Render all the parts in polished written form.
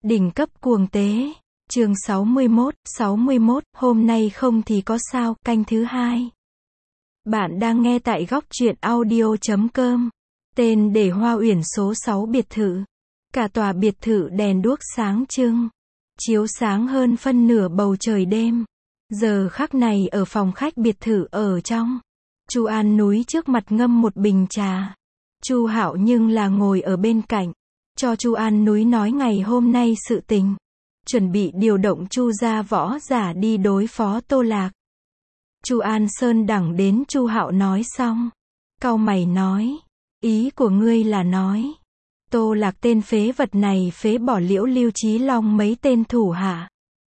Đỉnh cấp cuồng tế. Chương 61, hôm nay không thì có sao, canh thứ 2. Bạn đang nghe tại góc truyện audio.com. Tên để Hoa Uyển số 6 biệt thự. Cả tòa biệt thự đèn đuốc sáng trưng, chiếu sáng hơn phân nửa bầu trời đêm. Giờ khắc này ở phòng khách biệt thự ở trong, Chu An Núi trước mặt ngâm một bình trà. Chu Hạo nhưng là ngồi ở bên cạnh, cho Chu An Núi nói ngày hôm nay sự tình, chuẩn bị điều động Chu gia võ giả đi đối phó Tô Lạc. Chu An Sơn đẳng đến Chu Hạo nói xong, cau mày nói, ý của ngươi là nói, Tô Lạc tên phế vật này phế bỏ Liễu Lưu Chí Long mấy tên thủ hạ,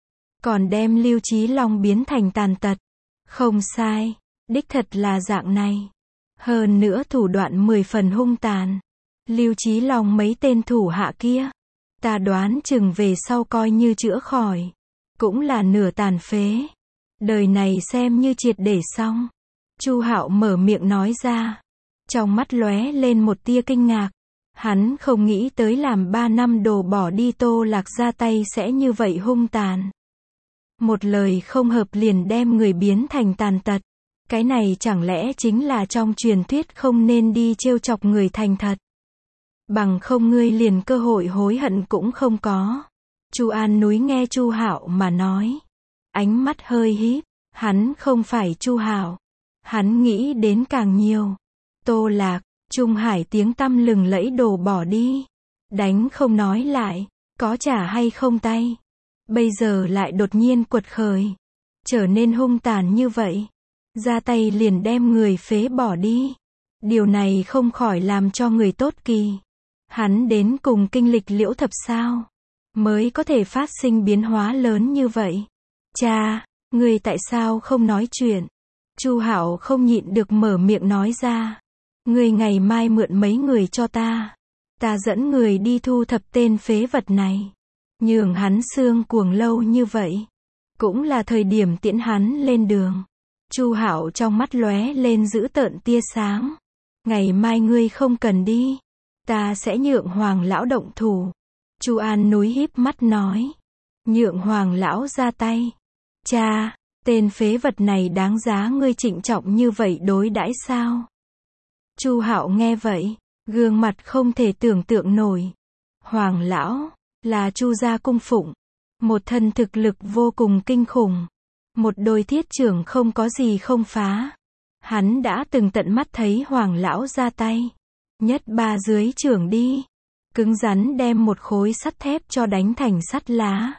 còn đem Lưu Chí Long biến thành tàn tật. Không sai, đích thật là dạng này. Hơn nữa thủ đoạn 10 phần hung tàn. Lưu Chí Long mấy tên thủ hạ kia, ta đoán chừng về sau coi như chữa khỏi, cũng là nửa tàn phế. Đời này xem như triệt để xong. Chu Hạo mở miệng nói ra, trong mắt lóe lên một tia kinh ngạc. Hắn không nghĩ tới làm 3 năm đồ bỏ đi Tô Lạc ra tay sẽ như vậy hung tàn. Một lời không hợp liền đem người biến thành tàn tật. Cái này chẳng lẽ chính là trong truyền thuyết không nên đi trêu chọc người thành thật. Bằng không ngươi liền cơ hội hối hận cũng không có. Chu An Núi nghe Chu Hạo mà nói, ánh mắt hơi híp. Hắn không phải Chu Hạo, hắn nghĩ đến càng nhiều. Tô Lạc, Trung Hải tiếng tăm lừng lẫy đồ bỏ đi, đánh không nói lại, có trả hay không tay. Bây giờ lại đột nhiên quật khởi, trở nên hung tàn như vậy, ra tay liền đem người phế bỏ đi. Điều này không khỏi làm cho người tốt kỳ. Hắn đến cùng kinh lịch Liễu Thập sao, mới có thể phát sinh biến hóa lớn như vậy. Cha, người tại sao không nói chuyện? Chu Hạo không nhịn được mở miệng nói ra. Người ngày mai mượn mấy người cho ta. Ta dẫn người đi thu thập tên phế vật này. Nhường hắn xương cuồng lâu như vậy, cũng là thời điểm tiễn hắn lên đường. Chu Hạo trong mắt lóe lên dữ tợn tia sáng. Ngày mai ngươi không cần đi, ta sẽ nhượng Hoàng lão động thủ. Chu An Núi híp mắt nói, nhượng Hoàng lão ra tay. Cha, tên phế vật này đáng giá ngươi trịnh trọng như vậy đối đãi sao? Chu Hạo nghe vậy, gương mặt không thể tưởng tượng nổi. Hoàng lão là Chu gia cung phụng, một thân thực lực vô cùng kinh khủng, một đôi thiết trưởng không có gì không phá. Hắn đã từng tận mắt thấy Hoàng lão ra tay, nhất ba dưới trưởng đi, cứng rắn đem một khối sắt thép cho đánh thành sắt lá.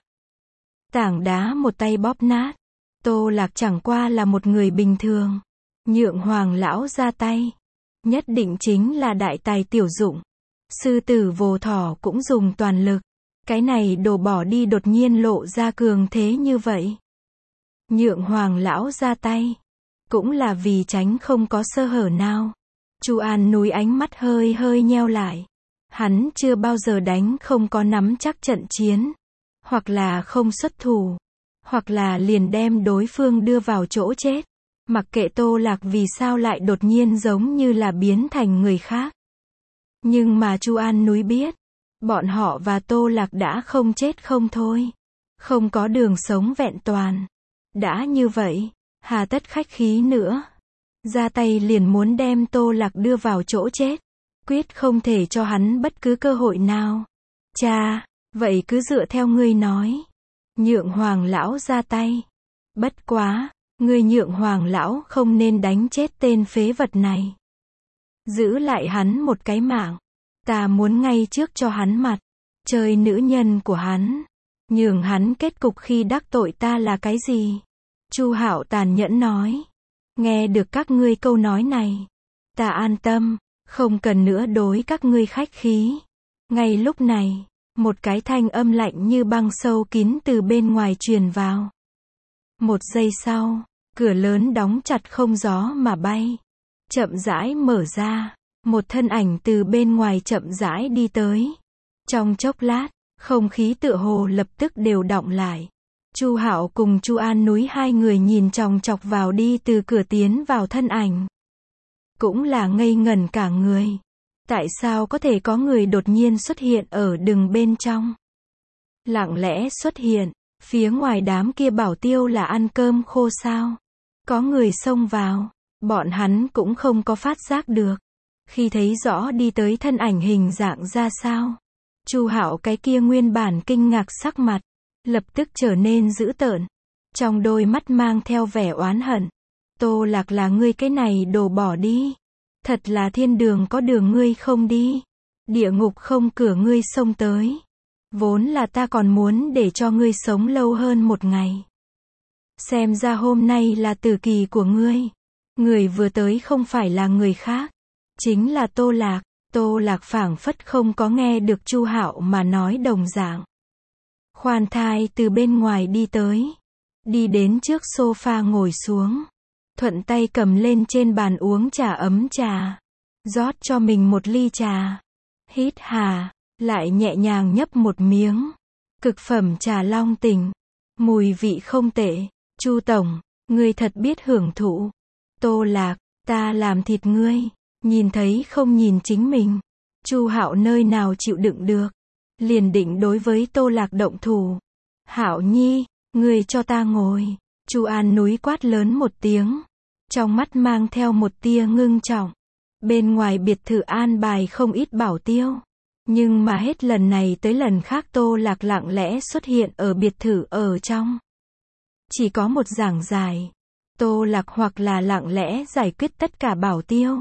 Tảng đá một tay bóp nát. Tô Lạc chẳng qua là một người bình thường, nhượng Hoàng lão ra tay, nhất định chính là đại tài tiểu dụng. Sư tử Vô Thỏ cũng dùng toàn lực. Cái này đồ bỏ đi đột nhiên lộ ra cường thế như vậy. Nhượng Hoàng lão ra tay, cũng là vì tránh không có sơ hở nào. Chu An Núi ánh mắt hơi hơi nheo lại. Hắn chưa bao giờ đánh không có nắm chắc trận chiến, hoặc là không xuất thủ, hoặc là liền đem đối phương đưa vào chỗ chết. Mặc kệ Tô Lạc vì sao lại đột nhiên giống như là biến thành người khác. Nhưng mà Chu An Núi biết, bọn họ và Tô Lạc đã không chết không thôi, không có đường sống vẹn toàn. Đã như vậy, hà tất khách khí nữa, ra tay liền muốn đem Tô Lạc đưa vào chỗ chết, quyết không thể cho hắn bất cứ cơ hội nào. Cha, vậy cứ dựa theo ngươi nói, nhượng Hoàng lão ra tay. Bất quá, ngươi nhượng Hoàng lão không nên đánh chết tên phế vật này, giữ lại hắn một cái mạng. Ta muốn ngay trước cho hắn mặt, chơi nữ nhân của hắn, nhường hắn kết cục khi đắc tội ta là cái gì? Chu Hạo tàn nhẫn nói. Nghe được các ngươi câu nói này, ta an tâm, không cần nữa đối các ngươi khách khí. Ngay lúc này, một cái thanh âm lạnh như băng sâu kín từ bên ngoài truyền vào. Một giây sau, cửa lớn đóng chặt không gió mà bay, chậm rãi mở ra. Một thân ảnh từ bên ngoài chậm rãi đi tới. Trong chốc lát, không khí tựa hồ lập tức đều đọng lại. Chu Hạo cùng Chu An Núi hai người nhìn chòng chọc vào đi từ cửa tiến vào thân ảnh. Cũng là ngây ngẩn cả người. Tại sao có thể có người đột nhiên xuất hiện ở đường bên trong? lặng lẽ xuất hiện. Phía ngoài đám kia bảo tiêu là ăn cơm khô sao? Có người xông vào, bọn hắn cũng không có phát giác được. Khi thấy rõ đi tới thân ảnh hình dạng ra sao, Chu Hạo cái kia nguyên bản kinh ngạc sắc mặt, lập tức trở nên dữ tợn. Trong đôi mắt mang theo vẻ oán hận. Tô Lạc là ngươi cái này đồ bỏ đi. Thật là thiên đường có đường ngươi không đi. Địa ngục không cửa ngươi xông tới. Vốn là ta còn muốn để cho ngươi sống lâu hơn một ngày. Xem ra hôm nay là tử kỳ của ngươi. Người vừa tới không phải là người khác. Chính là Tô Lạc. Tô Lạc phảng phất không có nghe được Chu Hạo mà nói đồng dạng. Khoan thai từ bên ngoài đi tới. Đi đến trước sofa ngồi xuống. Thuận tay cầm lên trên bàn uống trà ấm trà. Rót cho mình một ly trà. Hít hà, lại nhẹ nhàng nhấp một miếng. Cực phẩm trà Long Tình. Mùi vị không tệ. Chu tổng, ngươi thật biết hưởng thụ. Tô Lạc, ta làm thịt ngươi. Nhìn thấy không nhìn chính mình. Chu Hạo nơi nào chịu đựng được. Liền định đối với Tô Lạc động thủ. Hạo Nhi, ngươi cho ta ngồi. Chu An Núi quát lớn một tiếng. Trong mắt mang theo một tia ngưng trọng. Bên ngoài biệt thự an bài không ít bảo tiêu. Nhưng mà hết lần này tới lần khác Tô Lạc lặng lẽ xuất hiện ở biệt thự ở trong. Chỉ có một giảng giải. Tô Lạc hoặc là lặng lẽ giải quyết tất cả bảo tiêu.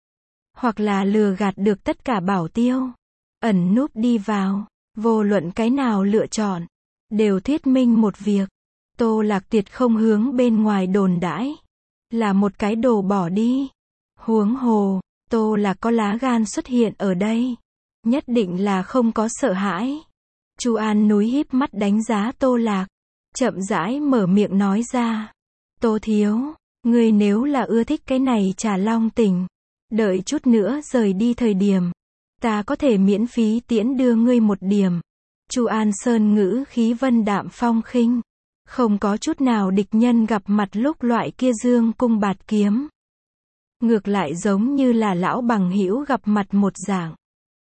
Hoặc là lừa gạt được tất cả bảo tiêu. Ẩn núp đi vào. Vô luận cái nào lựa chọn. Đều thuyết minh một việc. Tô Lạc tuyệt không hướng bên ngoài đồn đãi. Là một cái đồ bỏ đi. Huống hồ, Tô Lạc có lá gan xuất hiện ở đây. Nhất định là không có sợ hãi. Chu An Núi híp mắt đánh giá Tô Lạc. Chậm rãi mở miệng nói ra. Tô thiếu, ngươi nếu là ưa thích cái này trà Long Tình. Đợi chút nữa rời đi thời điểm. Ta có thể miễn phí tiễn đưa ngươi một điểm. Chu An Sơn ngữ khí vân đạm phong khinh. Không có chút nào địch nhân gặp mặt lúc loại kia dương cung bạt kiếm. Ngược lại giống như là lão bằng hữu gặp mặt một dạng.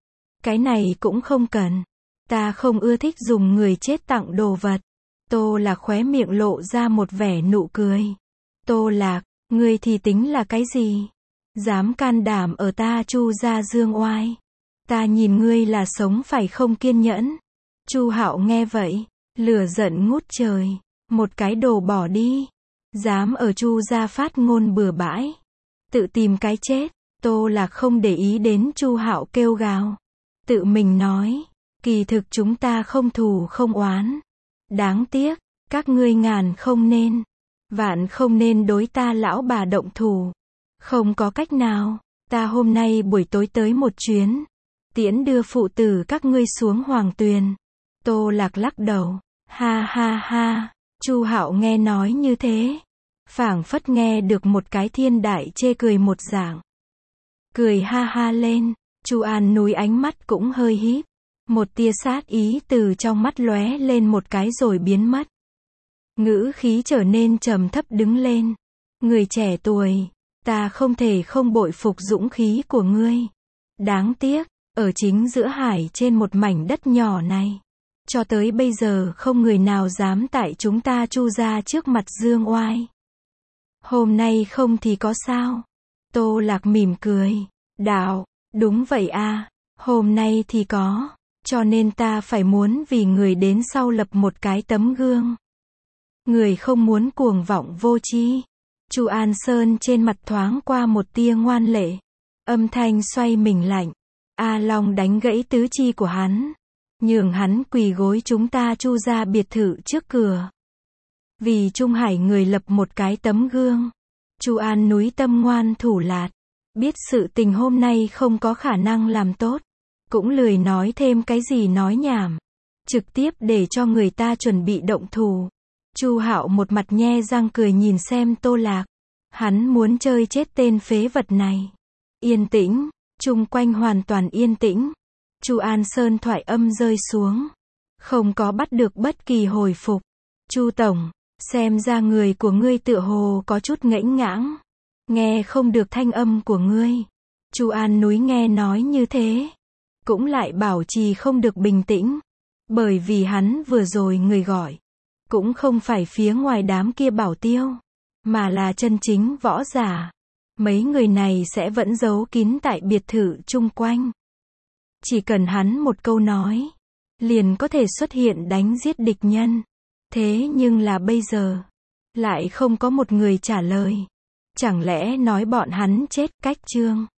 Cái này cũng không cần. Ta không ưa thích dùng người chết tặng đồ vật. Tô Lạc khóe miệng lộ ra một vẻ nụ cười. Tô Lạc, ngươi thì tính là cái gì? Dám can đảm ở ta Chu gia dương oai. Ta nhìn ngươi là sống phải không kiên nhẫn. Chu Hạo nghe vậy, lửa giận ngút trời. Một cái đồ bỏ đi. Dám ở Chu gia phát ngôn bừa bãi. Tự tìm cái chết. Tô Lạc không để ý đến Chu Hạo kêu gào. Tự mình nói. Kỳ thực chúng ta không thù không oán. Đáng tiếc. Các ngươi ngàn không nên. Vạn không nên đối ta lão bà động thủ. Không có cách nào. Ta hôm nay buổi tối tới một chuyến. Tiễn đưa phụ tử các ngươi xuống Hoàng Tuyền. Tô Lạc lắc đầu. Ha ha ha. Chu Hạo nghe nói như thế. Phảng phất nghe được một cái thiên đại chê cười một dạng. Cười ha ha lên. Chu An Núi ánh mắt cũng hơi híp. Một tia sát ý từ trong mắt lóe lên một cái rồi biến mất. Ngữ khí trở nên trầm thấp đứng lên. Người trẻ tuổi. Ta không thể không bội phục dũng khí của ngươi. Đáng tiếc. Ở chính giữa hải trên một mảnh đất nhỏ này. Cho tới bây giờ không người nào dám tại chúng ta Chu gia trước mặt dương oai. Hôm nay không thì có sao? Tô Lạc mỉm cười. Đạo, đúng vậy à, hôm nay thì có. Cho nên ta phải muốn vì người đến sau lập một cái tấm gương. Người không muốn cuồng vọng vô tri. Chu An Sơn trên mặt thoáng qua một tia ngoan lệ. Âm thanh xoay mình lạnh. A Long đánh gãy tứ chi của hắn. Nhường hắn quỳ gối chúng ta Chu gia biệt thự trước cửa. Vì Trung Hải người lập một cái tấm gương. Chu An Núi tâm ngoan thủ lạt. Biết sự tình hôm nay không có khả năng làm tốt. Cũng lười nói thêm cái gì nói nhảm. Trực tiếp để cho người ta chuẩn bị động thủ. Chu Hạo một mặt nhe răng cười nhìn xem Tô Lạc. Hắn muốn chơi chết tên phế vật này. Yên tĩnh. Chung quanh hoàn toàn yên tĩnh. Chu An Sơn thoại âm rơi xuống. Không có bắt được bất kỳ hồi phục. Chu tổng, xem ra người của ngươi tựa hồ có chút ngẫnh ngãng. Nghe không được thanh âm của ngươi. Chu An Núi nghe nói như thế. Cũng lại bảo trì không được bình tĩnh. Bởi vì hắn vừa rồi người gọi, cũng không phải phía ngoài đám kia bảo tiêu, mà là chân chính võ giả. Mấy người này sẽ vẫn giấu kín tại biệt thự chung quanh. Chỉ cần hắn một câu nói, liền có thể xuất hiện đánh giết địch nhân. Thế nhưng là bây giờ, lại không có một người trả lời. Chẳng lẽ nói bọn hắn chết, cách chương